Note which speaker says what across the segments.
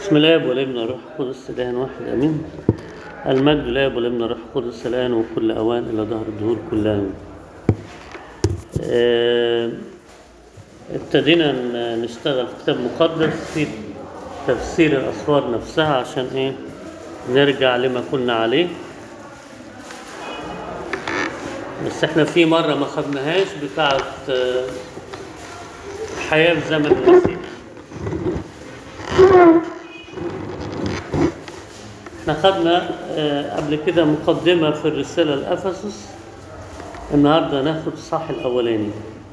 Speaker 1: بسم الله والابن والروح القدس الان واحد امين. المجد لله والابن والروح القدس الان وكل اوان الى دهر الدهور كلها. ابتدينا نشتغل في كتاب مقدس في تفسير الاسفار نفسها عشان نرجع لما كنا عليه. بس احنا في مرة ما خدناهاش بتاعت الحياة في زمن المسيح. احنا خدنا قبل كده مقدمة في الرسالة لأفسس. النهاردة ناخد الصح الأولاني.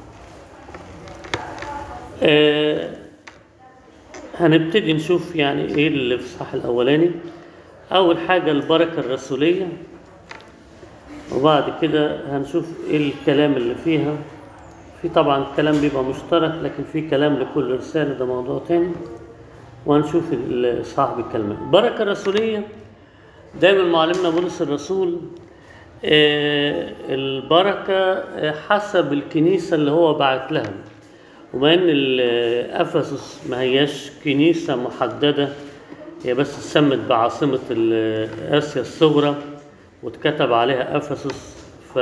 Speaker 1: هنبتدي نشوف يعني ايه اللي في الصح الأولاني. أول حاجة البركة الرسولية، وبعد كده هنشوف ايه الكلام اللي فيها. في طبعا كلام بيبقى مشترك، لكن في كلام لكل رسالة، ده موضوع تاني. وهنشوف صاحب الكلمة. البركة الرسولية دايما معلمنا بولس الرسول البركة حسب الكنيسة اللي هو بعت لها. وما ان أفسس ما هياش كنيسة محددة، هي بس اتسمت بعاصمة آسيا الصغرى واتكتب عليها أفسس، ف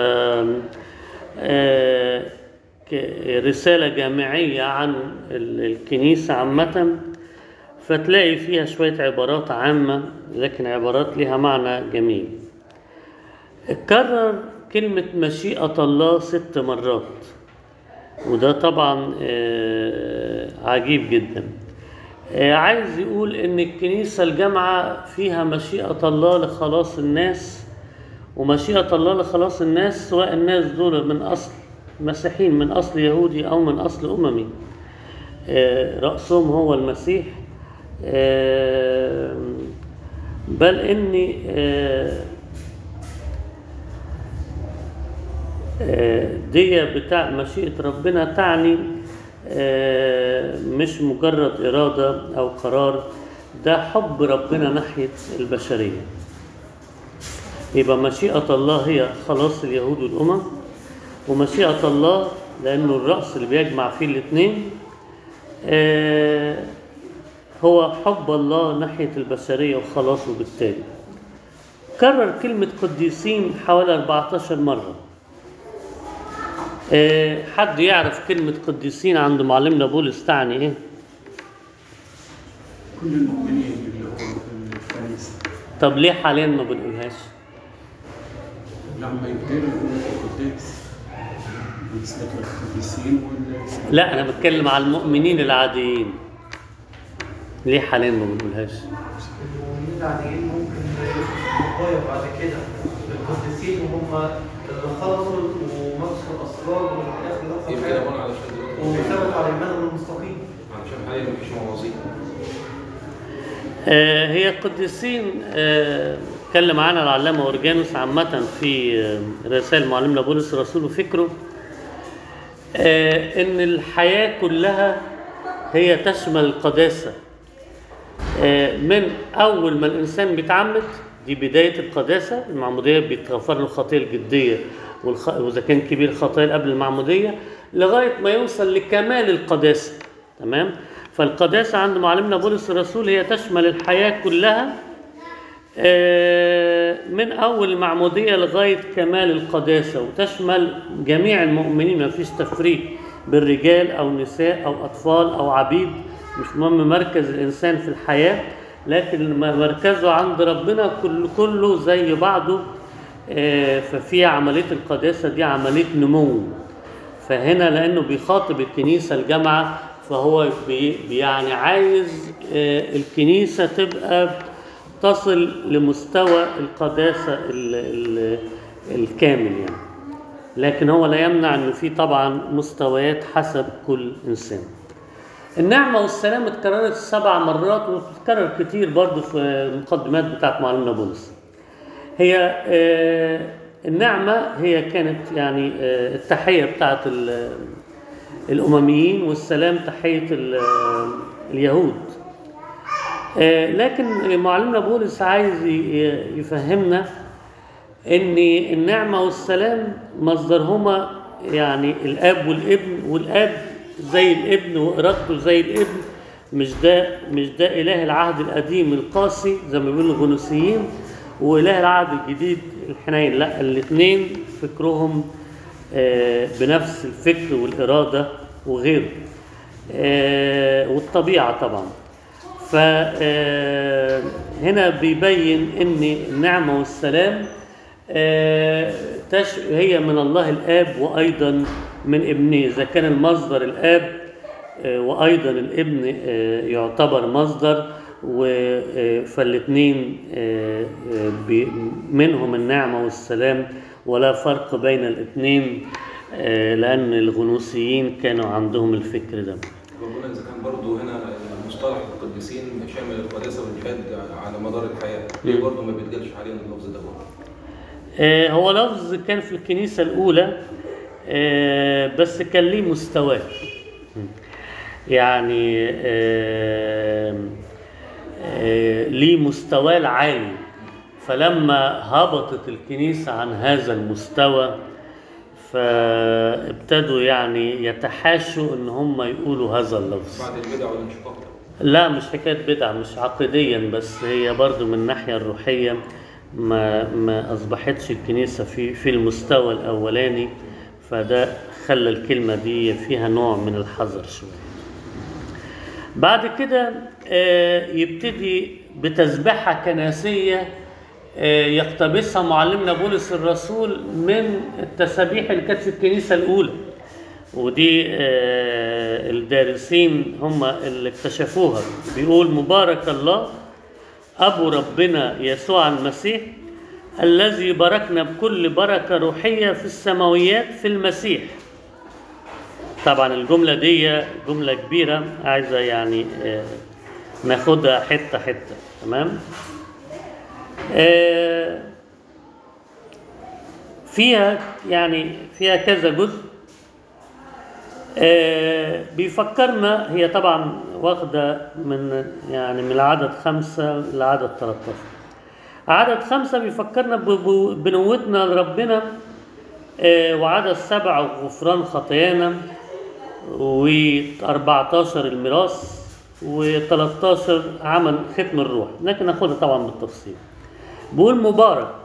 Speaker 1: رسالة جامعية عن الكنيسة عامة، فتلاقي فيها شوية عبارات عامة لكن عبارات لها معنى جميل. اتكرر كلمة مشيئة الله 6 مرات، وده طبعا عجيب جدا. عايز يقول ان الكنيسة الجامعة فيها مشيئة الله لخلاص الناس، ومشيئة الله لخلاص الناس سواء الناس دول من أصل مسيحيين، من أصل يهودي أو من أصل أممي، رأسهم هو المسيح. بل إن دي بتاع مشيئة ربنا تعني مش مجرد إرادة أو قرار، ده حب ربنا ناحية البشرية. يبقى مشيئة الله هي خلاص اليهود والأمم، ومشيئة الله لأنه الرأس اللي بيجمع فيه الاثنين هو حب الله ناحية البشرية وخلاصه. بالتالي كرر كلمة قديسين حوالي 14 مرة. حد يعرف كلمة قديسين عند معلمنا بولس تعني ايه؟
Speaker 2: كل المؤمنين اللي هو في الكنيسة.
Speaker 1: طب ليه حاليا ما بنقولهاش؟
Speaker 2: لما يبتدوا يقولوا القداس بيسلك القديسين
Speaker 1: لا، انا بتكلم على المؤمنين العاديين. ليه حاليا ما بنقولهاش؟
Speaker 3: المؤمنين العاديين ممكن يبقوا بعد كده القديسين وهم اللي خلصوا ومارسوا الاسرار وفي الاخر
Speaker 4: يمكن ابونا علشان
Speaker 3: وثبتوا على الايمان المستقيم،
Speaker 4: علشان حاليا مفيش موازين.
Speaker 1: هي القديسين اتكلم عنها العلامة أورجانوس عامة في رسائل معلمنا بولس الرسول وفكره، إن الحياة كلها هي تشمل القداسة. من أول ما الإنسان بيتعمد، دي بداية القداسة. المعمودية بيتغفر له الخطية الجدية، وإذا كان كبير خطايا قبل المعمودية، لغاية ما يوصل لكمال القداسة. تمام؟ فالقداسة عند معلمنا بولس الرسول هي تشمل الحياة كلها، من أول المعمودية لغاية كمال القداسة، وتشمل جميع المؤمنين، ما فيش تفريق بالرجال أو نساء أو أطفال أو عبيد. مش مهم مركز الإنسان في الحياة، لكن مركزه عند ربنا كله زي بعضه. ففي عملية القداسة دي عملية نمو. فهنا لأنه بيخاطب الكنيسة الجامعة، فهو يعني عايز الكنيسة تبقى تصل لمستوى القداسة الكامل يعني. لكن هو لا يمنع أنه في طبعا مستويات حسب كل إنسان. النعمة والسلام اتكررت 7 مرات، وتتكرر كتير برضو في المقدمات بتاعت معلمنا بولس. هي النعمة هي كانت يعني التحية بتاعت الأمميين، والسلام تحية اليهود. لكن معلمنا بولس عايز يفهمنا ان النعمة والسلام مصدرهما يعني الاب والابن، والاب زي الابن وإرادته زي الابن، مش ده إله العهد القديم القاسي زي ما بيقولوا الغنوصيين، وإله العهد الجديد الحنين. لا، الاثنين فكرهم بنفس الفكر والإرادة وغيره، والطبيعة طبعا. فهنا بيبين ان النعمة والسلام هي من الله الآب وأيضا من ابنه. إذا كان المصدر الآب وأيضا الابن يعتبر مصدر، فالاثنين منهم النعمة والسلام، ولا فرق بين الاثنين، لأن الغنوصيين كانوا عندهم الفكر ده.
Speaker 4: ربنا إذا كان برضه هنا مصطلح القديسين شامل القداسة والجهاد على مدار الحياة، ليه برضه ما بيتقالش علينا اللفظ ده برضه؟
Speaker 1: هو لفظ كان في الكنيسة الأولى، بس كان ليه مستواه، يعني ليه مستواه العالي. فلما هبطت الكنيسة عن هذا المستوى فابتدوا يعني يتحاشوا ان هم يقولوا هذا اللفظ.
Speaker 4: بعد البدع والانشقاق.
Speaker 1: لا، مش حكاية بدعة، مش عقديا، بس هي برضو من الناحية الروحية ما أصبحتش الكنيسة في المستوى الأولاني، فده خلى الكلمة دي فيها نوع من الحذر شوية. بعد كده يبتدي بتسبيحة كنسية يقتبسها معلمنا بولس الرسول من التسابيح اللي كانت في الكنيسة الأولى، ودي الدارسين هم اللي اكتشفوها. بيقول: مبارك الله أبو ربنا يسوع المسيح الذي باركنا بكل بركة روحية في السماويات في المسيح. طبعا الجملة دي جملة كبيرة، عايزة يعني ناخدها حتة حتة. تمام؟ فيها كذا جزء. بيفكرنا، هي طبعا واخدة من العدد 5 لعدد 13. عدد 5 بيفكرنا بنوتنا لربنا، وعدد 7 غفران خطايانا، و14 الميراث، و13 عمل ختم الروح. لكن ناخدها طبعا بالتفصيل. بقول مبارك.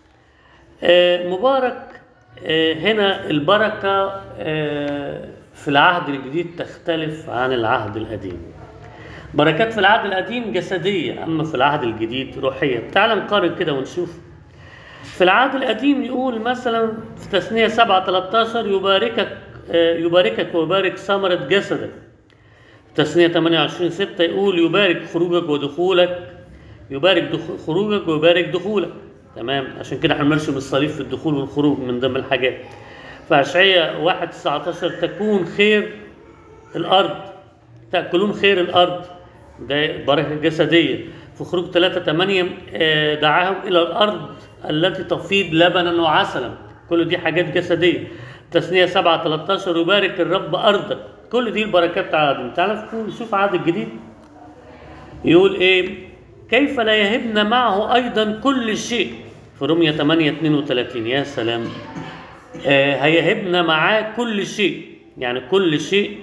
Speaker 1: مبارك هنا البركة في العهد الجديد تختلف عن العهد القديم. بركات في العهد القديم جسدية، أما في العهد الجديد روحية. تعال نقارن كده ونشوف. في العهد القديم يقول مثلا في تثنية 7:13 يباركك ويبارك ثمرة جسدك. تثنية 28:6 يقول يبارك خروجك ودخولك، يبارك خروجك ويبارك دخولك. تمام؟ عشان كده احنا بنرسم الصليب في الدخول والخروج من ضمن الحاجات. فأشعياء 1:19 تكون خير الأرض، تأكلون خير الأرض، ده بركة جسدية. في خروج 3:8 دعاهم إلى الأرض التي تفيض لبنا وعسلا، كل دي حاجات جسدية. تثنية 7:13 يبارك الرب أرضك. كل دي البركات بتاع العهد. تعالى نشوف العهد الجديد يقول إيه: كيف لا يهبنا معه أيضا كل شيء. في رومية 8:32. يا سلام، هيهبنا معاه كل شيء، يعني كل شيء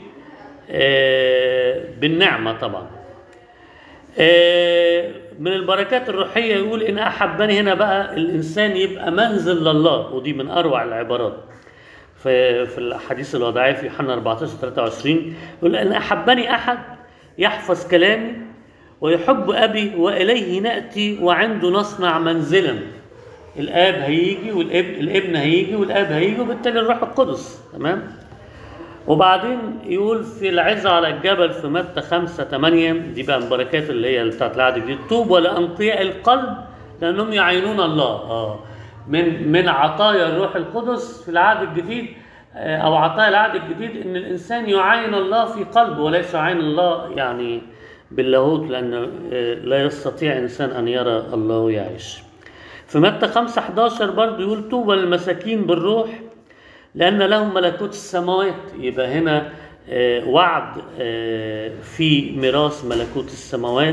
Speaker 1: بالنعمة طبعا. من البركات الروحية يقول إن أحبني. هنا بقى الإنسان يبقى منزل لله، ودي من أروع العبارات في الحديث الوضعي في يوحنا 14:23 يقول: إن أحبني أحد يحفظ كلامي ويحب أبي وإليه نأتي وعنده نصنع منزلا. الآب هيجي والابن هيجي والآب هيجي، وبالتالي الروح القدس. تمام؟ وبعدين يقول في العظة على الجبل في متى 5:8، دي بقى البركات اللي هي بتاعت العهد الجديد: طوبى لأنقياء القلب لأنهم يعينون الله. من عطايا الروح القدس في العهد الجديد، أو عطايا العهد الجديد، إن الإنسان يعاين الله في قلبه، وليس يعاين الله يعني باللاهوت، لأن لا يستطيع إنسان أن يرى الله ويعيش. في متى 5:11 برضه يقول: طوبى للمساكين بالروح لأن لهم ملكوت السماوات. يبقى هنا وعد في ميراث ملكوت السماوات،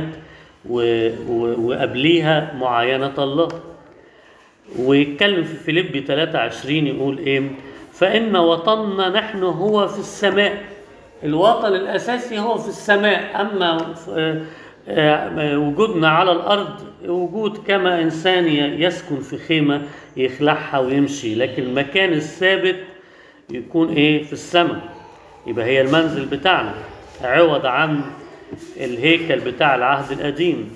Speaker 1: وقبليها معاينة الله. ويتكلم في فيليبي 3:20 يقول إيه: فإن وطننا نحن هو في السماء. الوطن الأساسي هو في السماء، أما وجودنا على الأرض وجود كما إنسان يسكن في خيمة يخلعها ويمشي، لكن المكان الثابت يكون إيه؟ في السماء. يبقى هي المنزل بتاعنا عوض عن الهيكل بتاع العهد القديم.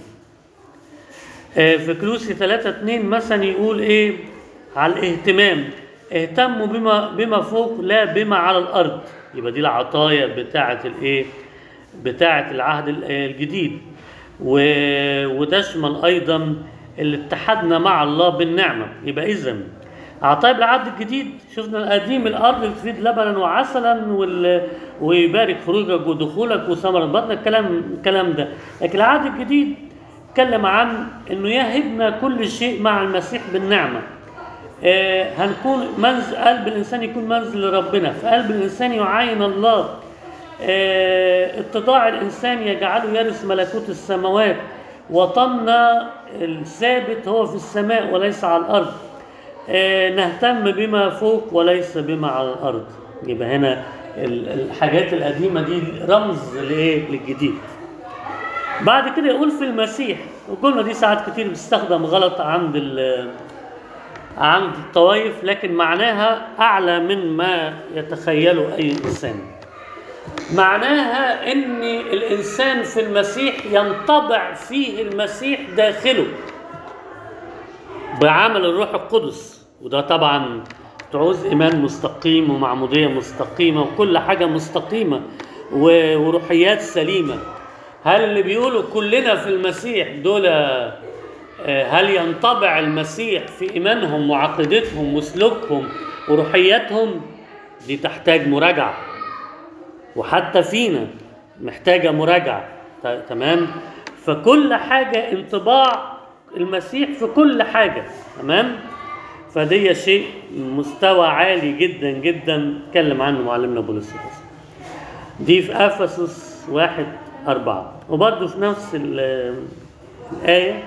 Speaker 1: في كلوسي 3:2 مثلا يقول إيه على الاهتمام؟ اهتموا بما فوق لا بما على الأرض. يبقى دي العطايا بتاعة الإيه؟ بتاعة العهد الجديد، وتشمل أيضا اللي اتحدنا مع الله بالنعمة. يبقى إذن عطايا بالعهد الجديد شفنا القديم الأرض تفيد لبنا وعسلا ويبارك خروجك ودخولك وثمرة بطنك، الكلام ده. لكن العهد الجديد اتكلم عن إنه يهبنا كل شيء مع المسيح بالنعمة. هنكون قلب الإنسان يكون منزل لربنا، في قلب الإنسان يعاين الله. اتضاع الإنسان يجعله يرث ملكوت السماوات. وطننا الثابت هو في السماء وليس على الأرض. نهتم بما فوق وليس بما على الأرض. يبقى هنا الحاجات القديمة دي رمز للجديد. بعد كده يقول في المسيح، وقلنا دي ساعات كتير بتستخدم غلط عند الطوائف، لكن معناها أعلى من ما يتخيله أي إنسان. معناها ان الانسان في المسيح ينطبع فيه المسيح داخله بعمل الروح القدس، وده طبعا تعوز ايمان مستقيم ومعموديه مستقيمه وكل حاجه مستقيمه وروحيات سليمه. هل اللي بيقولوا كلنا في المسيح دول هل ينطبع المسيح في ايمانهم وعقيدتهم وسلوكهم وروحياتهم؟ دي تحتاج مراجعه، وحتى فينا محتاجة مراجعة. تمام؟ فكل حاجة انطباع المسيح في كل حاجة. تمام؟ فدي شيء مستوى عالي جدا جدا اتكلم عنه معلمنا بولس الرسول. دي في أفسس 1:4. وبرضه في نفس الآية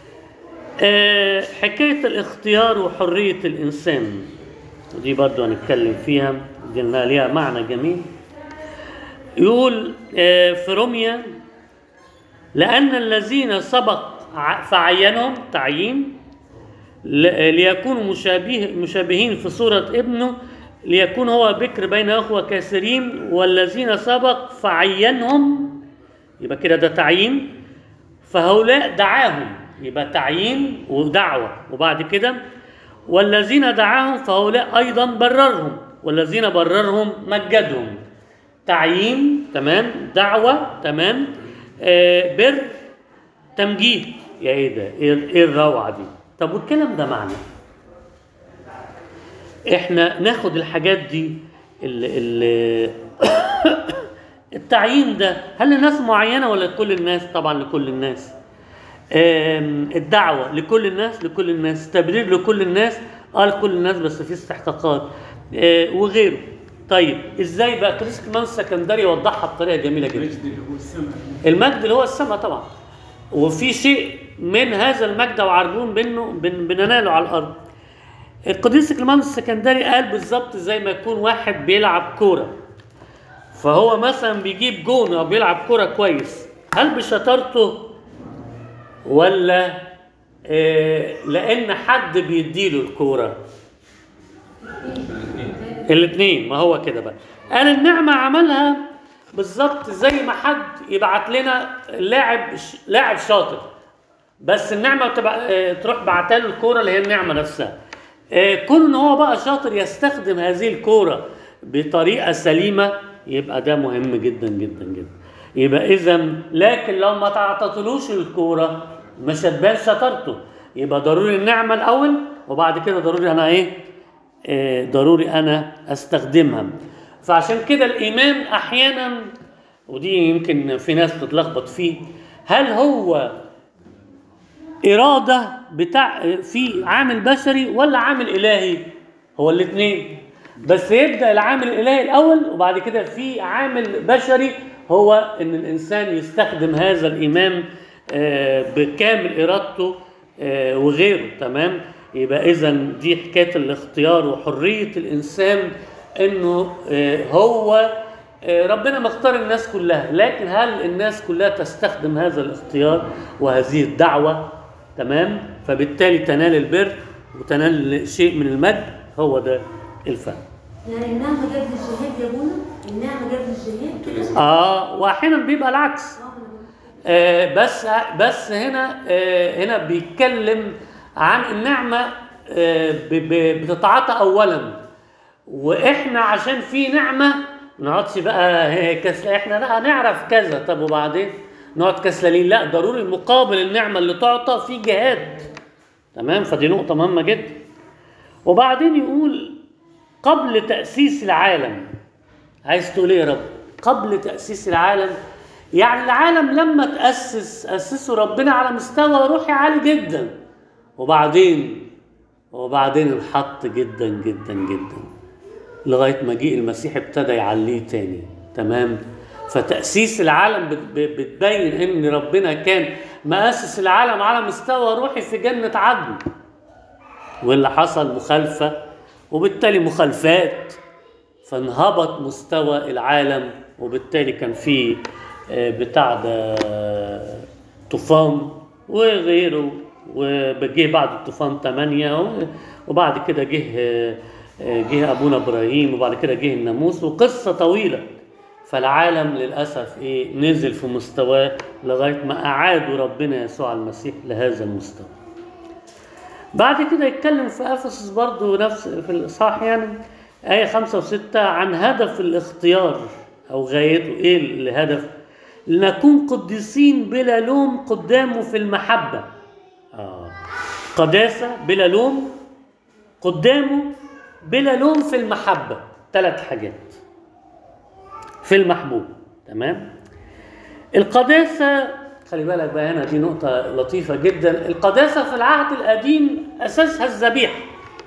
Speaker 1: حكاية الاختيار وحرية الإنسان، ودي برضه هنتكلم فيها، دي ليها معنى جميل. يقول في روميا: لأن الذين سبق فعينهم تعيين ليكونوا مشابهين في صورة ابنه ليكون هو بكر بين أخوة كثيرين، والذين سبق فعينهم، يبقى كده ده تعيين، فهؤلاء دعاهم، يبقى تعيين ودعوة. وبعد كده والذين دعاهم فهؤلاء أيضا بررهم، والذين بررهم مجدهم. تعيين، تمام، دعوة، تمام، بر، تمجيد. يا ايه ده؟ ايه الروعة دي؟ طب والكلام ده معنى احنا ناخد الحاجات دي التعيين ده هل لناس معينة ولا لكل الناس؟ طبعا لكل الناس. الدعوة لكل الناس، لكل الناس. تبرير لكل الناس، لكل الناس بس في استحقاقات وغيره. طيب ازاي بقى؟ قديس كمان السكندري وضحها بطريقه جميله جدا.
Speaker 2: المجد اللي هو السماء،
Speaker 1: المجد اللي هو السماء طبعا، وفي شيء من هذا المجد وعربون منه بنناله على الارض. القديس كمان السكندري قال بالظبط زي ما يكون واحد بيلعب كوره، فهو مثلا بيجيب جون او بيلعب كوره كويس، هل بشطارته ولا لان حد بيديله الكوره؟ الاثنين. ما هو كده بقى. قال النعمة عملها بالظبط زي ما حد يبعت لنا لاعب شاطر، بس النعمة تروح بعتله الكورة اللي هي النعمة نفسها. كون ان هو بقى شاطر يستخدم هذه الكورة بطريقة سليمة، يبقى ده مهم جدا جدا جدا. يبقى اذا لكن لو ما تعطتلوش الكورة مش هتبان شطارته. يبقى ضروري النعمة الاول، وبعد كده ضروري انا ضروري أنا أستخدمها. فعشان كده الإيمان أحيانا، ودي يمكن في ناس بتتلخبط فيه، هل هو إرادة في عامل بشري ولا عامل إلهي؟ هو الاثنين، بس يبدأ العامل الإلهي الأول وبعد كده في عامل بشري، هو إن الإنسان يستخدم هذا الإيمان بكامل إرادته وغيره. تمام؟ يبقى إذن دي حكاية الاختيار وحرية الإنسان، إنه هو ربنا مختار الناس كلها، لكن هل الناس كلها تستخدم هذا الاختيار وهذه الدعوة؟ تمام؟ فبالتالي تنال البر وتنال شيء من المجد. هو ده الفهم.
Speaker 5: يعني النعمة جت للجهاد يا بونا؟ النعمة جت للجهاد؟
Speaker 1: واحيانا بيبقى العكس. بس هنا بيتكلم عن النعمة بتتعاطى أولا، وإحنا عشان في نعمة ما نقعدش بقى كسل، إحنا لا نعرف كذا طب وبعدين نقعد كسلانين، لا ضروري مقابل النعمة اللي تعطى في جهاد. تمام؟ فدي نقطة مهمة جدا. وبعدين يقول قبل تأسيس العالم. عايز تقول ايه يا رب؟ قبل تأسيس العالم يعني العالم لما أسسه ربنا على مستوى روحي عالي جدا، وبعدين انحط جدا جدا جدا لغاية مجيء المسيح ابتدى يعليه تاني. تمام؟ فتأسيس العالم بتبين ان ربنا كان مؤسس العالم على مستوى روحي في جنة عدن، واللي حصل مخالفة وبالتالي مخالفات، فانهبط مستوى العالم، وبالتالي كان في بتاع ده طوفان وغيره، وجه بعد الطوفان 8، وبعد كده جه ابونا ابراهيم، وبعد كده جه الناموس، وقصة طويلة. فالعالم للأسف نزل في مستواه لغاية ما أعادوا ربنا يسوع المسيح لهذا المستوى. بعد كده يتكلم في أفسس برضو نفس في الإصحاح يعني آية 5 و6 عن هدف الاختيار أو غايته. إيه الهدف؟ لنكون قديسين بلا لوم قدامه في المحبة. قداسة بلا لوم قدامه بلا لوم في المحبة. 3 حاجات في المحبوب. تمام؟ القداسة خلي بالك بقى، هنا دي نقطة لطيفة جدا. القداسة في العهد القديم أساسها الذبيحة.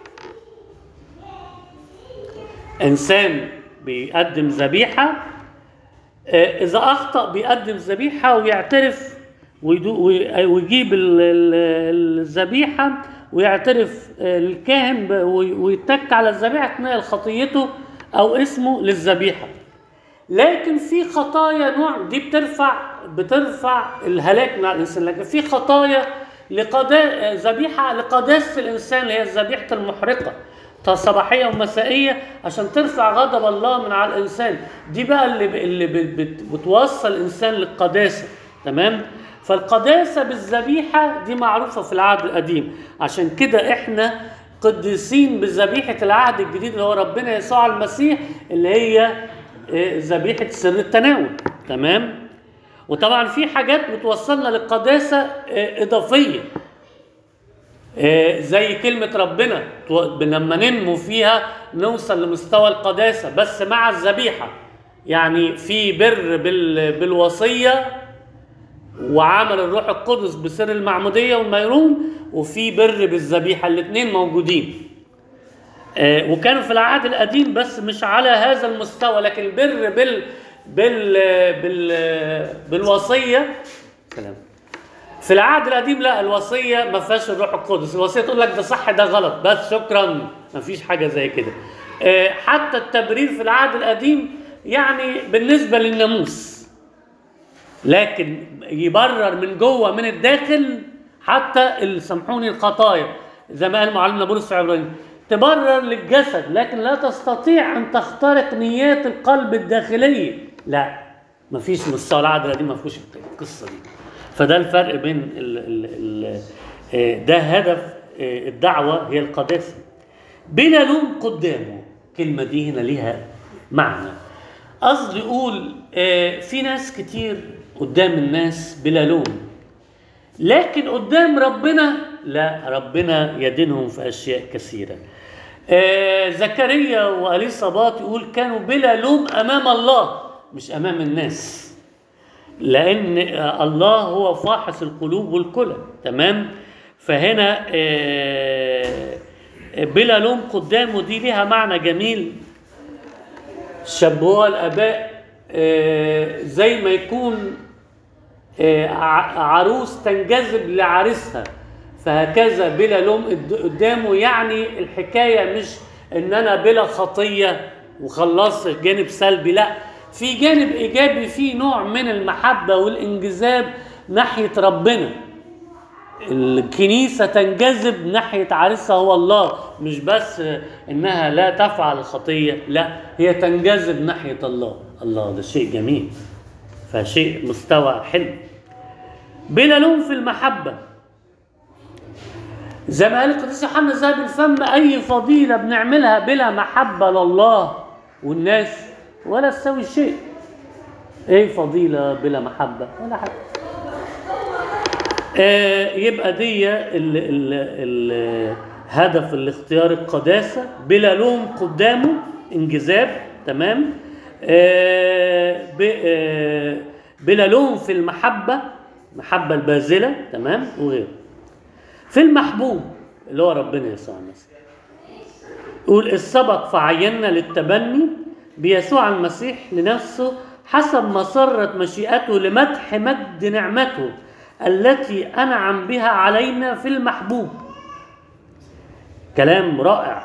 Speaker 1: إنسان بيقدم ذبيحة، إذا أخطأ بيقدم ذبيحة ويعترف ويجيب الذبيحة ويعترف الكاهن ويتك على الذبيحة تنال خطيته أو اسمه للذبيحة. لكن في خطايا نوع دي بترفع الهلاك مع الإنسان، لكن في خطايا ذبيحة لقداسة الإنسان اللي هي الذبيحة المحرقة صباحية ومسائية عشان ترفع غضب الله من على الإنسان. دي بقى اللي بتوصل الإنسان للقداسة. تمام؟ فالقداسة بالذبيحة دي معروفة في العهد القديم، عشان كده إحنا قديسين بذبيحة العهد الجديد اللي هو ربنا يسوع المسيح اللي هي ذبيحة سر التناول. تمام؟ وطبعا في حاجات بتوصلنا للقداسة إضافية، زي كلمة ربنا لما ننمو فيها نوصل لمستوى القداسة بس مع الذبيحة. يعني في بر بالوصية وعمل الروح القدس بسر المعمودية والميرون، وفي بر بالذبيحة، الاثنين موجودين. وكانوا في العهد القديم بس مش على هذا المستوى، لكن البر بالوصية كلام. في العهد القديم لا، الوصية ما فيهاش الروح القدس، الوصية تقول لك ده صح ده غلط بس شكرا، ما فيش حاجة زي كده. حتى التبرير في العهد القديم يعني بالنسبة للناموس، لكن يبرر من جوه من الداخل. حتى سامحوني الخطايا زي ما قال معلمنا بولس في عبرانيين تبرر للجسد، لكن لا تستطيع أن تخترق نيات القلب الداخلية. لا، مفيش مستوى العهد القديم ما فيهوش القصة دي. فده الفرق بين ده هدف الدعوة هي القداسة بلا لوم قدامه. كلمة دي هنا ليها معنى. قصدي يقول في ناس كتير قدام الناس بلا لوم، لكن قدام ربنا لا، ربنا يدينهم في أشياء كثيرة. زكريا وأليصابات يقول كانوا بلا لوم أمام الله مش أمام الناس، لأن الله هو فاحص القلوب والكلى. تمام؟ فهنا بلا لوم قدامه دي لها معنى جميل شبهوها الآباء زي ما يكون عروس تنجذب لعريسها، فهكذا بلا لوم قدامه. يعني الحكاية مش ان انا بلا خطية وخلص جانب سلبي، لا، في جانب إيجابي، في نوع من المحبة والانجذاب ناحية ربنا. الكنيسة تنجذب ناحية عريسها هو الله، مش بس إنها لا تفعل الخطية، لا هي تنجذب ناحية الله. الله ده شيء جميل، فشيء مستوى حلو. بلا لوم في المحبة، زي ما قال القديس يوحنا ذهب الفم: أي فضيلة بنعملها بلا محبة لله والناس ولا تسوي شيء. ايه فضيلة بلا محبة؟ ولا حاجة. يبقى دي هدف الاختيار القداسة، بلا لوم قدامه، انجذاب، تمام. بلا لوم في المحبة، محبة الباذلة، تمام، وغيره. في المحبوب اللي هو ربنا يسوع المسيح، يقول: السبق فعينا للتبني بيسوع المسيح لنفسه حسب مسرة مشيئته لمدح مجد نعمته التي أنعم بها علينا في المحبوب. كلام رائع.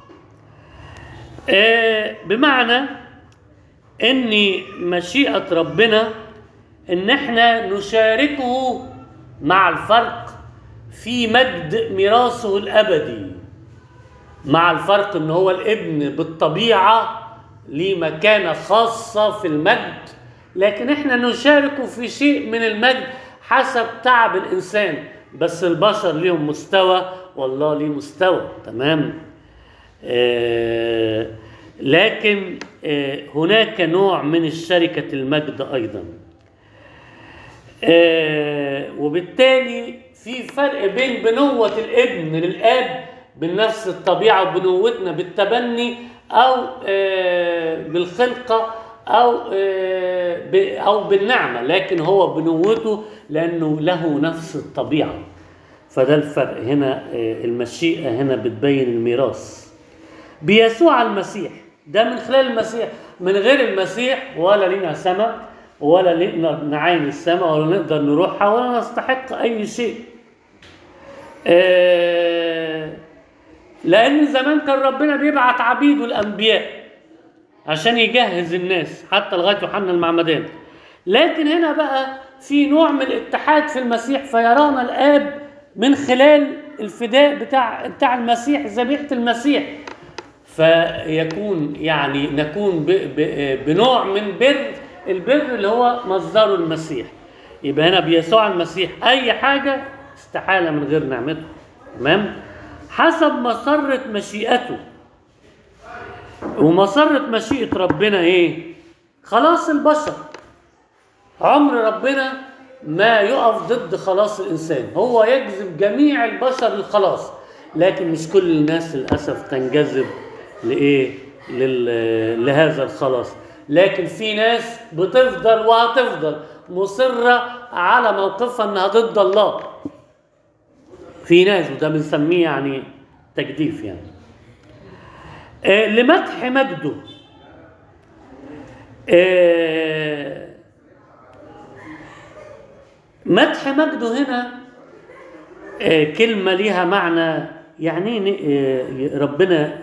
Speaker 1: بمعنى ان مشيئة ربنا ان احنا نشاركه مع الفرق في مجد ميراثه الابدي، مع الفرق ان هو الابن بالطبيعة ليه مكانة خاصة في المجد، لكن احنا نشاركه في شيء من المجد حسب تعب الانسان. بس البشر ليهم مستوى والله ليه مستوى، تمام. لكن هناك نوع من الشركة المجد أيضا. وبالتالي في فرق بين بنوة الابن للآب بنفس الطبيعة وبنوتنا بالتبني أو بالخلقة أو بالنعمة، لكن هو بنوته لأنه له نفس الطبيعة. فده الفرق هنا. المشيئة هنا بتبين الميراث بيسوع المسيح، ده من خلال المسيح. من غير المسيح ولا لنا سماء ولا نقدر نعاين السماء ولا نقدر نروحها ولا نستحق أي شيء. لأن زمان كان ربنا بيبعت عبيده الأنبياء عشان يجهز الناس حتى لغاية يوحنا المعمدان، لكن هنا بقى في نوع من الاتحاد في المسيح، فيرانا الآب من خلال الفداء بتاع المسيح، ذبيحة المسيح، فيكون يعني نكون بنوع من البر اللي هو مصدره المسيح. يبقى هنا بيسوع المسيح أي حاجة استحالة من غير نعمته، تمام. حسب مسرة مشيئته، ومسرة مشيئة ربنا ايه؟ خلاص البشر. عمر ربنا ما يقف ضد خلاص الإنسان، هو يجذب جميع البشر للخلاص، لكن مش كل الناس للأسف تنجذب لهذا الخلاص. لكن في ناس بتفضل وهتفضل مصرة على موقفها انها ضد الله. في ناس، وده بنسميه يعني تجديف يعني. لمدح مجده، مدح مجده هنا كلمة ليها معنى، يعني ربنا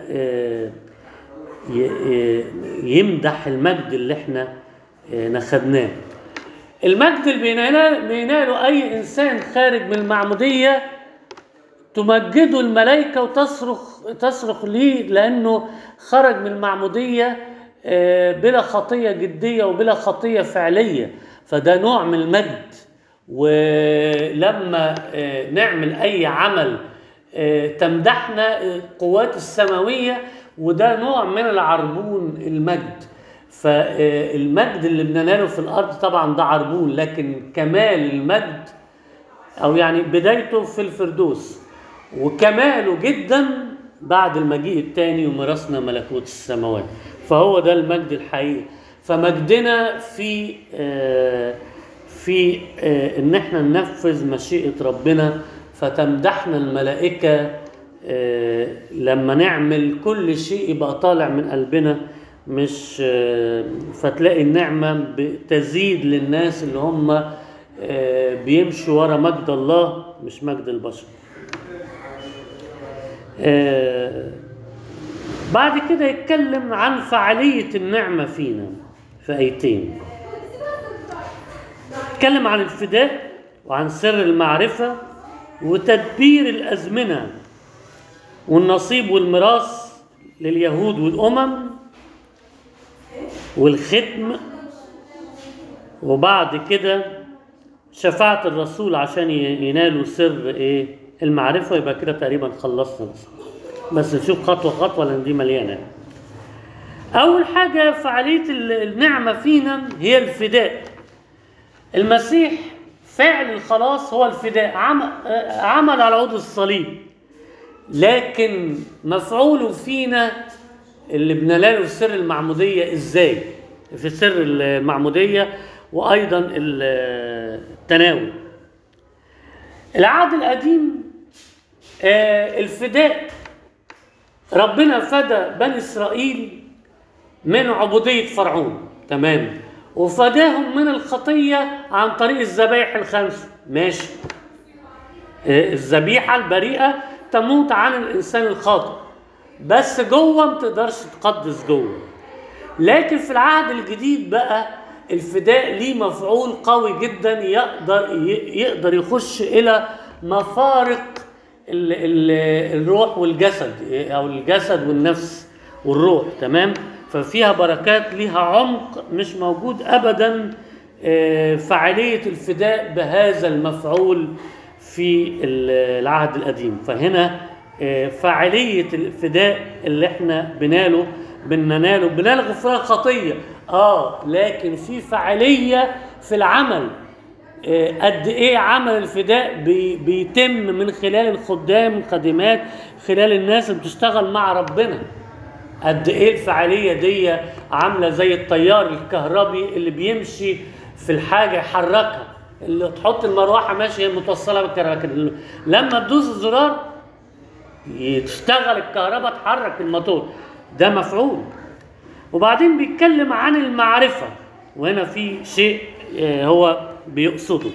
Speaker 1: يمدح المجد اللي احنا نخدناه. المجد اللي بيناله أي إنسان خارج من المعمودية تمجده الملائكة وتصرخ ليه، لأنه خرج من المعمودية بلا خطية جدية وبلا خطية فعلية، فده نوع من المجد. ولما نعمل أي عمل تمدحنا القوات السماوية، وده نوع من العربون المجد. فالمجد اللي بنناله في الأرض طبعا ده عربون، لكن كمال المجد أو يعني بدايته في الفردوس، وكماله جدا بعد المجيء الثاني وميراثنا ملكوت السماوات. فهو ده المجد الحقيقي. فمجدنا في ان احنا ننفذ مشيئة ربنا، فتمدحنا الملائكة لما نعمل كل شيء يبقى طالع من قلبنا، مش فتلاقي النعمة تزيد للناس اللي هم بيمشوا ورا مجد الله مش مجد البشر. بعد كده يتكلم عن فعالية النعمة فينا. في آيتين. اتكلم عن الفداء وعن سر المعرفة وتدبير الأزمنة والنصيب والميراث لليهود والأمم والختم، وبعد كده شفاعة الرسول عشان ينالوا سر المعرفة. يبقى كده تقريبا خلصنا، بس نشوف خطوة خطوة لأن دي مليانة. أول حاجة فعالية النعمة فينا هي الفداء. المسيح فعل الخلاص هو الفداء، عمل على عود الصليب، لكن مفعوله فينا اللي بنلاله في سر المعمودية ازاي؟ في سر المعمودية وأيضا التناول. العهد القديم الفداء، ربنا فدى بني إسرائيل من عبودية فرعون، تمام، وفداهم من الخطية عن طريق الذبائح الخمس، ماشي. الذبيحة البريئة تموت عن الإنسان الخاطئ، بس جوه ما تقدرش تقدس جوه. لكن في العهد الجديد بقى الفداء ليه مفعول قوي جدا، يقدر يخش إلى مفارق الروح والجسد، أو الجسد والنفس والروح، تمام. ففيها بركات ليها عمق مش موجود أبدا فعالية الفداء بهذا المفعول في العهد القديم. فهنا فعالية الفداء اللي احنا بنناله غفران خطية، لكن في فعالية في العمل. قد ايه عمل الفداء بيتم من خلال الخدام الخادمات، خلال الناس اللي بتشتغل مع ربنا. قد ايه الفعالية دي عاملة زي التيار الكهربي اللي بيمشي في الحاجة يحركها، اللي تحط المروحة ماشية متوصلة بالكهرباء، لما تدوس الزرار تشتغل الكهرباء تحرك الموتور، ده مفعول. وبعدين بيتكلم عن المعرفة، وهنا في شيء هو بيقصده.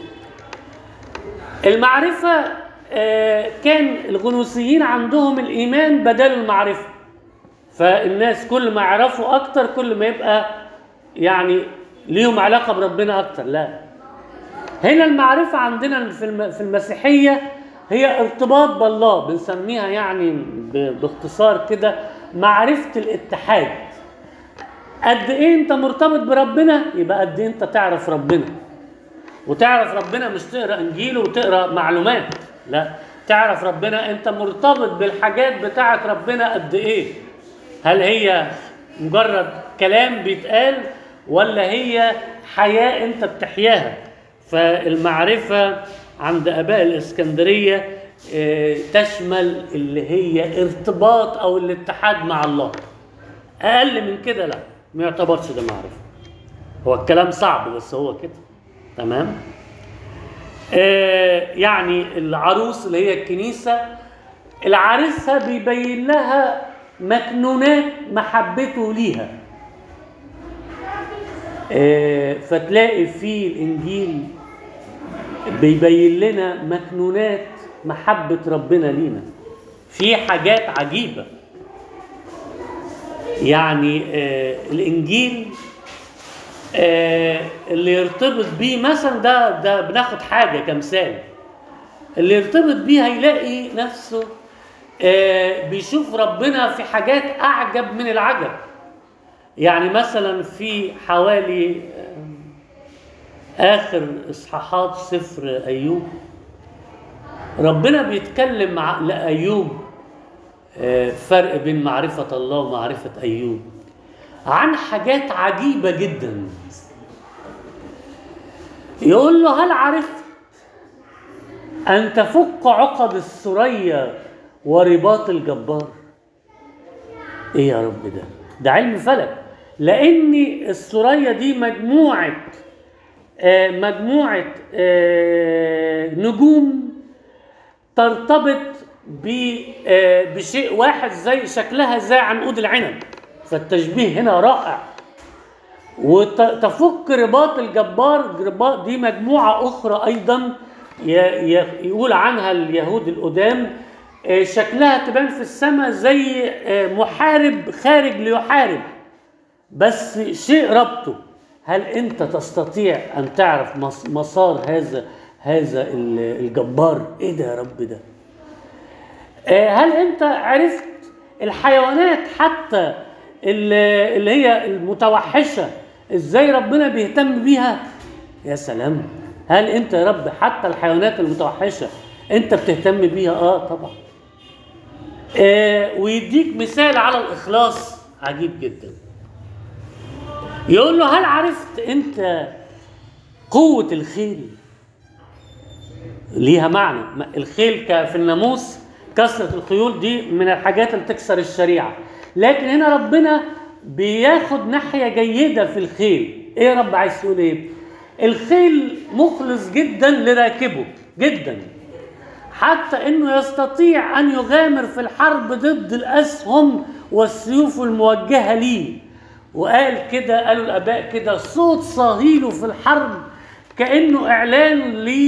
Speaker 1: المعرفة كان الغنوصيين عندهم الإيمان بدل المعرفة، فالناس كل ما يعرفوا أكتر كل ما يبقى يعني ليهم علاقة بربنا أكتر. لا، هنا المعرفة عندنا في المسيحية هي ارتباط بالله، بنسميها يعني باختصار كده معرفة الاتحاد. قد ايه انت مرتبط بربنا يبقى قد ايه انت تعرف ربنا. وتعرف ربنا مش تقرأ انجيل وتقرأ معلومات، لا، تعرف ربنا انت مرتبط بالحاجات بتاعت ربنا قد ايه. هل هي مجرد كلام بيتقال ولا هي حياة انت بتحياها؟ فالمعرفة عند آباء الإسكندرية تشمل اللي هي ارتباط أو الاتحاد مع الله. أقل من كده لا، ما يعتبرش ده معرفة. هو الكلام صعب بس هو كده، تمام. يعني العروس اللي هي الكنيسة، العريسها بيبين لها مكنونات محبته ليها. فتلاقي في الإنجيل بيبين لنا مكنونات محبة ربنا لينا في حاجات عجيبة. يعني الإنجيل اللي يرتبط بيه مثلا ده بناخد حاجة كمثال، اللي يرتبط بيه هيلاقي نفسه بيشوف ربنا في حاجات أعجب من العجب. يعني مثلا في حوالي آخر إصحاحات سفر أيوب ربنا بيتكلم مع أيوب، فرق بين معرفة الله ومعرفة أيوب، عن حاجات عجيبة جدا. يقول له هل عرفت أن تفك عقد الثريا ورباط الجبار؟ إيه يا رب ده علم فلك، لأن الثريا دي مجموعة نجوم ترتبط بشيء واحد، زي شكلها زي عنقود العنب، فالتشبيه هنا رائع. وتفك رباط الجبار، رباط دي مجموعة أخرى أيضا يقول عنها اليهود القدام شكلها تبان في السماء زي محارب خارج ليحارب، بس شيء ربطه هل أنت تستطيع أن تعرف مسار هذا الجبار؟ إيه ده يا رب ده؟ هل أنت عرفت الحيوانات حتى اللي هي المتوحشة إزاي ربنا بيهتم بيها؟ يا سلام. هل أنت يا رب حتى الحيوانات المتوحشة أنت بتهتم بيها؟ طبعا. ويديك مثال على الإخلاص عجيب جدا. يقول له هل عرفت أنت قوة الخيل؟ ليها معنى. الخيل في الناموس كسرة الخيول دي من الحاجات اللي تكسر الشريعة، لكن هنا ربنا بياخد ناحية جيدة في الخيل. ايه يا رب عايز تقول ايه؟ الخيل مخلص جدا لراكبه جدا، حتى انه يستطيع ان يغامر في الحرب ضد الاسهم والسيوف الموجهة ليه. وقال كده، قالوا الاباء كده، صوت صهيله في الحرب كأنه اعلان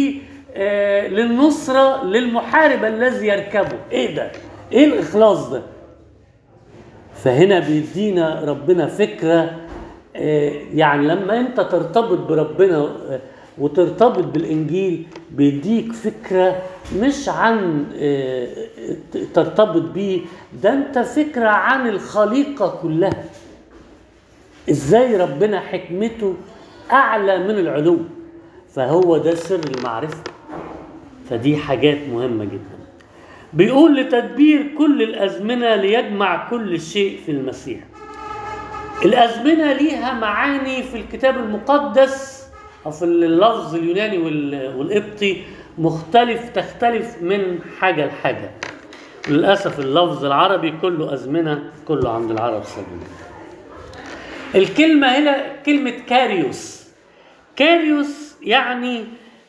Speaker 1: للنصرة للمحارب الذي يركبه. ايه ده؟ ايه الاخلاص ده؟ فهنا بيدينا ربنا فكرة، يعني لما انت ترتبط بربنا وترتبط بالانجيل بيديك فكرة مش عن ترتبط بيه، ده انت فكرة عن الخليقة كلها، ازاي ربنا حكمته اعلى من العلو. فهو ده سر المعرفة. فدي حاجات مهمة جدا. بيقول لتدبير كل الأزمنة ليجمع كل شيء في المسيح. الأزمنة ليها معاني في الكتاب المقدس أو في اللفظ اليوناني والقبطي تختلف من حاجة لحاجة. للأسف اللفظ العربي كله أزمنة، كله عند العرب سبيل. الكلمة هنا كلمة كاريوس. كاريوس يعني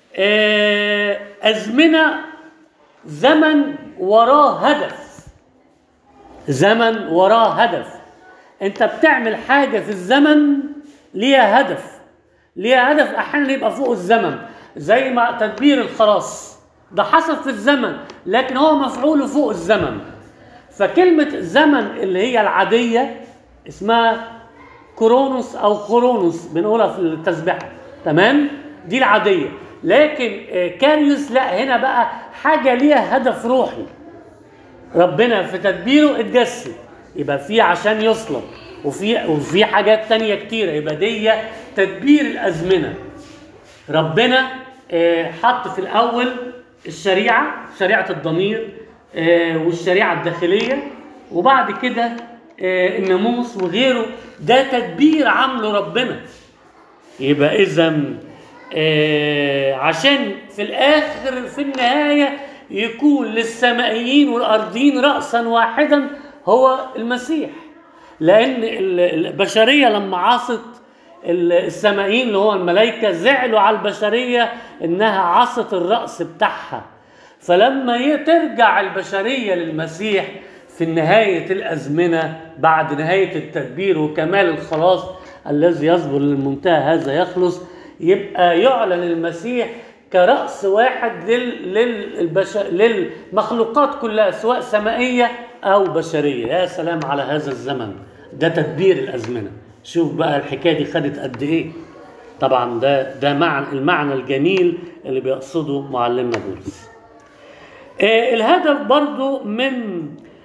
Speaker 1: أزمنة، زمن وراه هدف. زمن وراه هدف. انت بتعمل حاجة في الزمن ليها هدف. ليها هدف احيانا يبقى فوق الزمن، زي ما تدبير الخلاص ده حصل في الزمن لكن هو مفعوله فوق الزمن. فكلمة زمن اللي هي العادية اسمها كورونوس او خرونوس، بنقولها في التسبيحة، تمام؟ دي العادية. لكن كاريوس لا، هنا بقى حاجة ليها هدف روحي. ربنا في تدبيره اتجسد، يبقى فيه عشان يصلب، وفي حاجات تانية كتيرة، يبقى دي تدبير الأزمنة. ربنا حط في الأول الشريعة، شريعة الضمير والشريعة الداخلية، وبعد كده الناموس وغيره. ده تدبير عمله ربنا. يبقى إذن عشان في الآخر في النهاية يكون للسمائيين والأرضيين رأسا واحدا هو المسيح. لأن البشرية لما عصت السمائيين اللي هو الملائكة زعلوا على البشرية إنها عصت الرأس بتاعها. فلما ترجع البشرية للمسيح في نهاية الأزمنة بعد نهاية التدبير وكمال الخلاص الذي يصبر للمنتهى هذا يخلص، يبقى يعلن المسيح كرأس واحد للمخلوقات كلها سواء سمائية أو بشرية. يا سلام على هذا الزمن، ده تدبير الأزمنة. شوف بقى الحكاية دي خدت قد إيه. طبعا ده المعنى الجميل اللي بيقصده معلمنا بولس. الهدف برضو من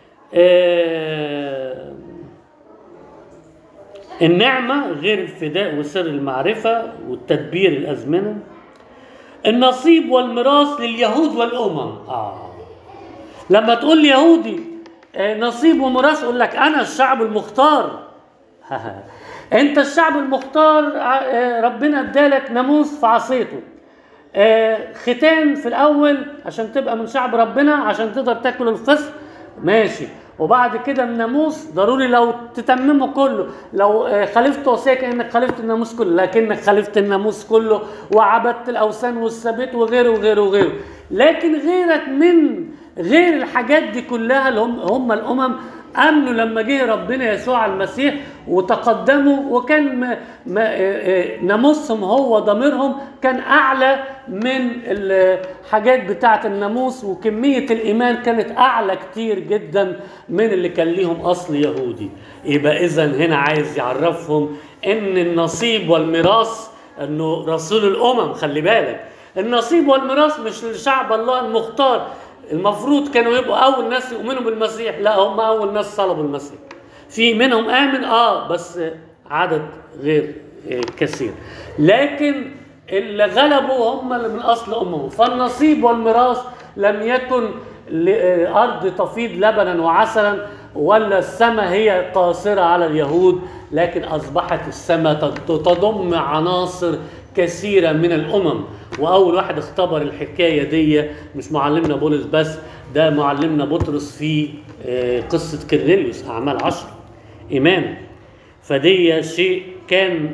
Speaker 1: النعمة غير الفداء وسر المعرفة والتدبير الأزمنة، النصيب والميراث لليهود والأمم. لما تقول يهودي نصيب وميراث يقول لك أنا الشعب المختار. أنت الشعب المختار، ربنا ادالك ناموس فعصيته، ختان في الأول عشان تبقى من شعب ربنا عشان تقدر تاكل الفصل، ماشي. وبعد كده الناموس ضروري لو تتممه كله. لو خالفت وصية كأنك خالفت الناموس كله، لكنك خالفت الناموس كله وعبدت الأوثان والسبت وغيره وغيره وغيره. لكن غيرك من غير الحاجات دي كلها اللي هم الأمم امنوا لما جه ربنا يسوع المسيح وتقدموا، وكان ناموسهم هو ضميرهم كان اعلى من الحاجات بتاعه الناموس، وكميه الايمان كانت اعلى كتير جدا من اللي كان ليهم اصل يهودي. يبقى اذا هنا عايز يعرفهم ان النصيب والميراث، انه رسول الامم، خلي بالك النصيب والميراث مش لشعب الله المختار. المفروض كانوا يبقوا اول ناس يؤمنوا بالمسيح، لا هم اول ناس صلبوا المسيح. في منهم امن بس عدد غير كثير، لكن اللي غلبوا هم اللي من اصل امهم. فالنصيب والميراث لم يكن لارض تفيض لبنا وعسلا، ولا السماء هي قاصره على اليهود، لكن اصبحت السماء تضم عناصر كثيرة من الأمم. وأول واحد اختبر الحكاية دي مش معلمنا بولس بس، ده معلمنا بطرس في قصة كيرنيليوس أعمال 10 إيمان. فدي شيء كان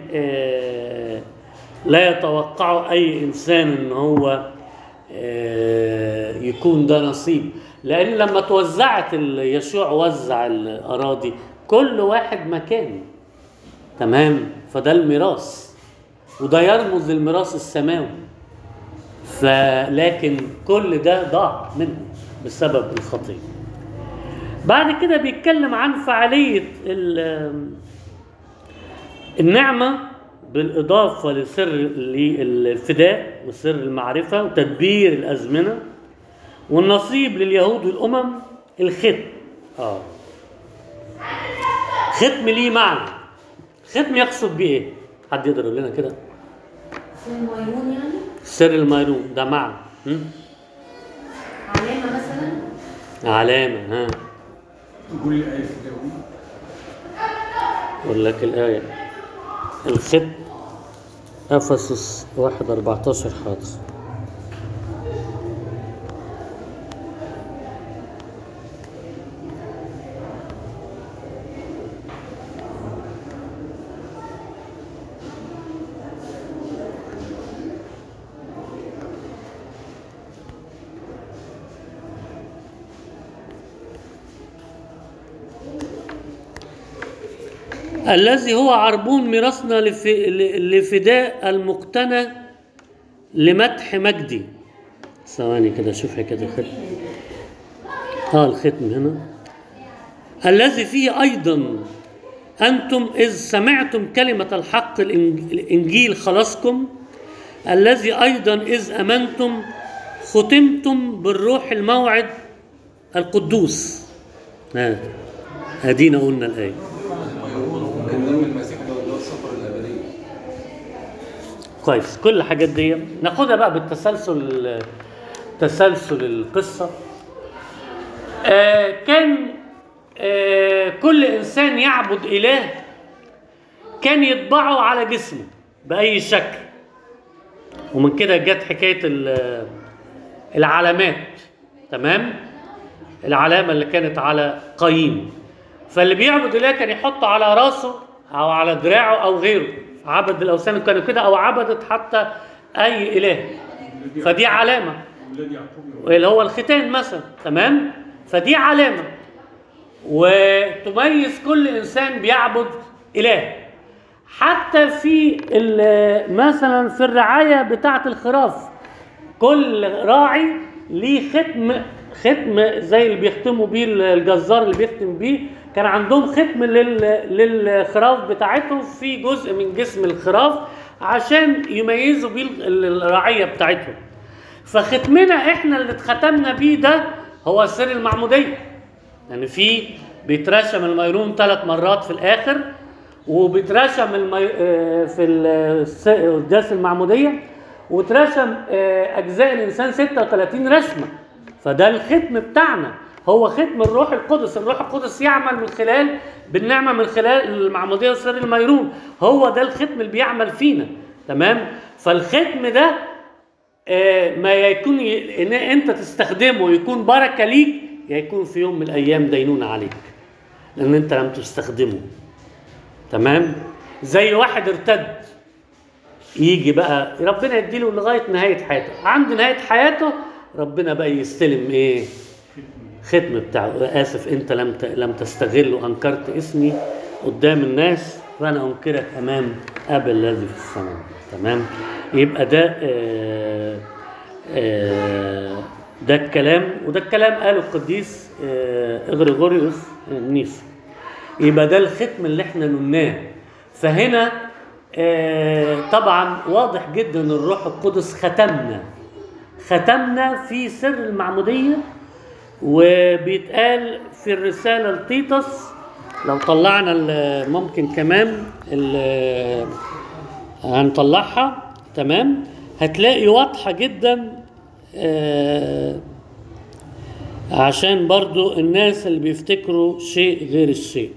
Speaker 1: لا يتوقعه أي إنسان إن هو يكون ده نصيب، لأن لما توزعت يشوع وزع الأراضي كل واحد مكان، تمام؟ فده الميراث، وده يرمز للميراث السماوي. لكن كل ده ضاع منه بسبب الخطية. بعد كده بيتكلم عن فعالية النعمة بالإضافة لسر الفداء وسر المعرفة وتدبير الأزمنة، والنصيب لليهود والأمم. الختم ختم ليه معنى. ختم يقصد بيه ايه؟ حد يقدر يقول لنا كده؟
Speaker 5: سر الميرون يعني؟
Speaker 1: سر الميرون ده معنى
Speaker 5: علامة مثلا؟
Speaker 1: علامة.
Speaker 2: قول لي آية كده.
Speaker 1: أقول لك الآية. الختم أفسس 1:14. حاضر. الذي هو عربون ميراثنا لفداء المقتنى لمدح مجدي. ثواني كده شوفها كده الختم. الختم هنا. الذي فيه أيضا أنتم إذ سمعتم كلمة الحق الإنجيل خلاصكم، الذي أيضا إذ أمنتم ختمتم بالروح الموعد القدوس. هدينا قلنا الآية.
Speaker 4: كان دم المسيح ده السفر الأبدي.
Speaker 1: كويس. كل الحاجات دي ناخدها بقى بالتسلسل، تسلسل القصة. كان كل إنسان يعبد إله كان يطبعه على جسمه بأي شكل، ومن كده جت حكاية العلامات. تمام؟ العلامة اللي كانت على قايين، فاللي بيعبد إله كان يحط على راسه أو على دراعه أو غيره. عبد الأوثان كانوا كده، أو عبدت حتى أي إله، فدي علامة اللي هو الختان مثلا. تمام؟ فدي علامة وتميز كل إنسان بيعبد إله. حتى في مثلا في الرعاية بتاعة الخراف كل راعي ليه ختم زي اللي بيختموا بيه الجزار اللي بيختم بيه. كان عندهم ختم للخراف بتاعتهم في جزء من جسم الخراف عشان يميزوا بيه الرعية بتاعتهم. فختمنا احنا اللي اتختمنا بيه ده هو سر المعمودية. يعني في بيترشم الميرون 3 مرات في الآخر، وبيترشم في قداس المعمودية، وترشم أجزاء الإنسان 36 رشمة. فده الختم بتاعنا، هو ختم الروح القدس. الروح القدس يعمل بالنعمة من خلال المعمودية وسر الميرون. هو ده الختم اللي بيعمل فينا. تمام؟ فالختم ده ما يكون إن أنت تستخدمه يكون بركة ليك، يكون في يوم من الأيام دينونة عليك لأن أنت لم تستخدمه. تمام؟ زي واحد ارتد، يجي بقى ربنا يديله لغاية نهاية حياته. عند نهاية حياته ربنا بقى يستلم ايه؟ الختم بتاعه آسف أنت لم تستغل وأنكرت اسمي قدام الناس، فأنا أنكرك أمام أبي الذي في السماء. تمام. يبقى ده الكلام، وده الكلام قاله القديس إغريغوريوس النيسي. يبقى ده الختم اللي احنا نمناه. فهنا طبعا واضح جدا ان الروح القدس ختمنا في سر المعمودية. وبيتقال في الرسالة لتيتس، لو طلعنا ممكن كمان هنطلعها. تمام. هتلاقي واضحة جدا عشان برضو الناس اللي بيفتكروا شيء غير الشيء.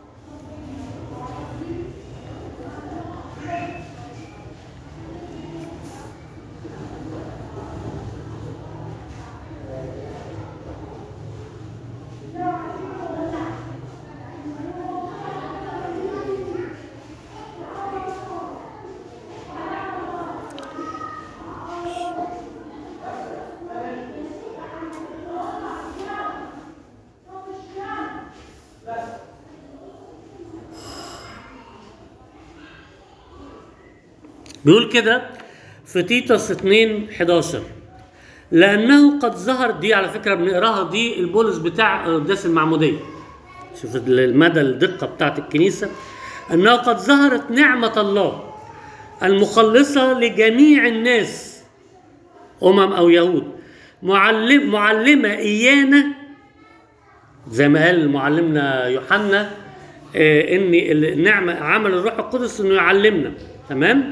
Speaker 1: بيقول كده في تيتس 2:11 لأنه قد ظهر، دي على فكرة بنقراها، دي البولس بتاع قداس المعمودية. شوف المدى الدقة بتاعت الكنيسة. أنه قد ظهرت نعمة الله المخلصة لجميع الناس أمم أو يهود، معلمة إيانا زي ما قال معلمنا يوحنا إن النعمة عمل الروح القدس إنه يعلمنا. تمام.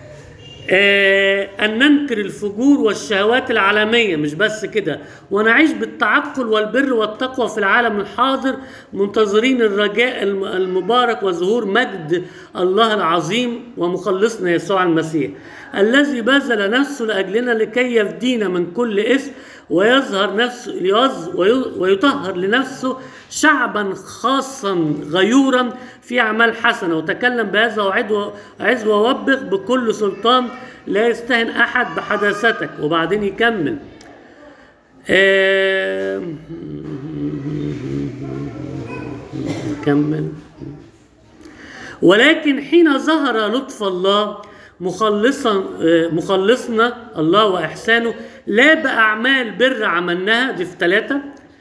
Speaker 1: أن ننكر الفجور والشهوات العالمية، مش بس كده، ونعيش بالتعقل والبر والتقوى في العالم الحاضر، منتظرين الرجاء المبارك وظهور مجد الله العظيم ومخلصنا يسوع المسيح، الذي بذل نفسه لأجلنا لكي يفدينا من كل إثم ويظهر نفسه ويطهر لنفسه شعبا خاصا غيورا في أعمال حسنة. وتكلم بهذا وعظ ووبخ بكل سلطان، لا يستهن أحد بحداثتك. وبعدين يكمل ولكن حين ظهر لطف الله مخلصنا الله وإحسانه، لا بأعمال بر عملناها، دي في 3،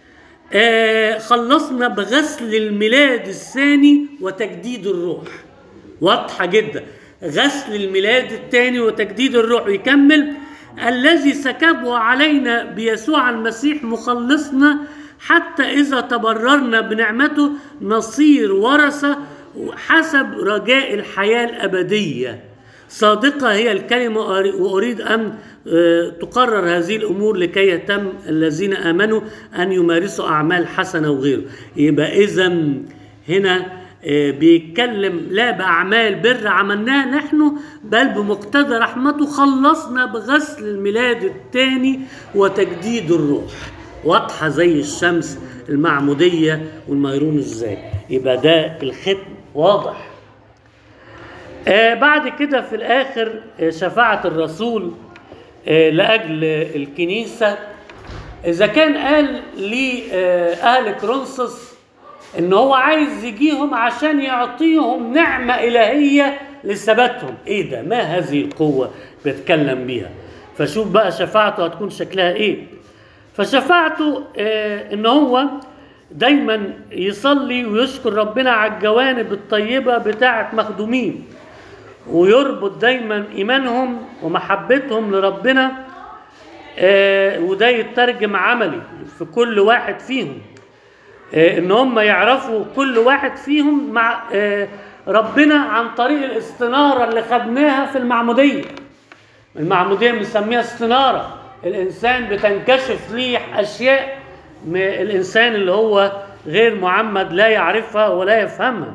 Speaker 1: خلصنا بغسل الميلاد الثاني وتجديد الروح. واضحة جدا، غسل الميلاد الثاني وتجديد الروح. يكمل الذي سكبه علينا بيسوع المسيح مخلصنا، حتى إذا تبررنا بنعمته نصير ورثة حسب رجاء الحياة الأبدية. صادقة هي الكلمة، وأريد أن تقرر هذه الأمور لكي يتم الذين آمنوا أن يمارسوا أعمال حسنة وغيره. يبقى إذن هنا بيتكلم لا بأعمال بر عملناها نحن، بل بمقتضى رحمته خلصنا بغسل الميلاد الثاني وتجديد الروح. واضحة زي الشمس المعمودية والميرون ازاي. يبقى ده الختم واضح. بعد كده في الآخر شفاعة الرسول لأجل الكنيسة. إذا كان قال لأهل كورنثوس إن هو عايز يجيهم عشان يعطيهم نعمة إلهية لثباتهم، إيه ده؟ ما هذه القوة بيتكلم بيها؟ فشوف بقى شفاعته هتكون شكلها إيه. فشفاعته إن هو دايما يصلي ويشكر ربنا على الجوانب الطيبة بتاعة مخدومين، ويربط دايما إيمانهم ومحبتهم لربنا، وده يترجم عملي في كل واحد فيهم، إن هم يعرفوا كل واحد فيهم مع ربنا عن طريق الاستنارة اللي خدناها في المعمودية. المعمودية بنسميها استنارة، الإنسان بتنكشف ليه أشياء الإنسان اللي هو غير معمد لا يعرفها ولا يفهمها.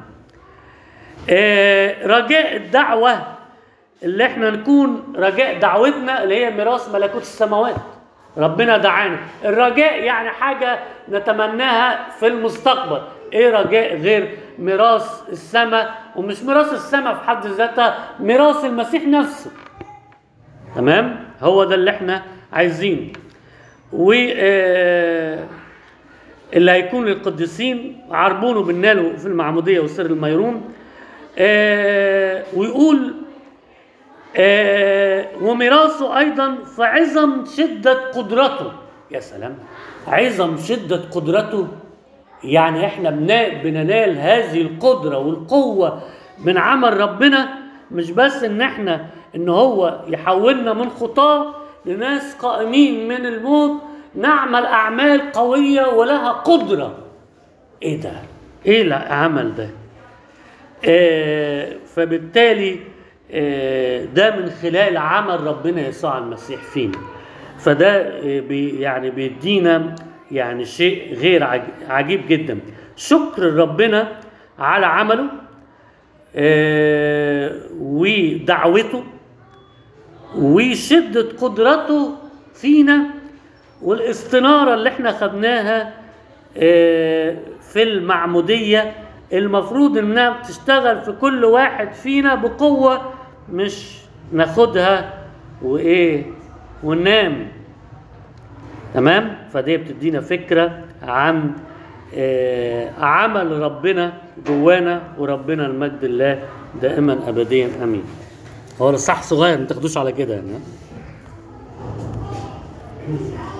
Speaker 1: رجاء الدعوة اللي احنا نكون رجاء دعوتنا اللي هي ميراث ملكوت السماوات. ربنا دعانا، الرجاء يعني حاجة نتمناها في المستقبل. ايه رجاء غير ميراث السماء؟ ومش ميراث السماء في حد ذاتها، ميراث المسيح نفسه. تمام؟ هو ده اللي احنا عايزينه. اللي هيكون للقديسين عربونه بالنال في المعمودية وسر الميرون. ويقول وميراثه أيضا فعظم شدة قدرته. يا سلام، عظم شدة قدرته، يعني احنا بننال هذه القدرة والقوة من عمل ربنا، مش بس ان هو يحولنا من خطاة لناس قائمين من الموت نعمل اعمال قوية ولها قدرة. ايه ده؟ ايه العمل ده؟ فبالتالي ده من خلال عمل ربنا يسوع المسيح فينا. فده يعني بيدينا يعني شيء غير عجيب جدا. شكر ربنا على عمله ودعوته وشدة قدرته فينا، والاستنارة اللي احنا خدناها في المعمودية المفروض انها بتشتغل في كل واحد فينا بقوة، مش ناخدها وننام. تمام؟ فدي بتدينا فكرة عن عمل ربنا جوانا، وربنا المجد الله دائما ابديا امين. هو صح صغير، ما تاخدوش على كده يعني.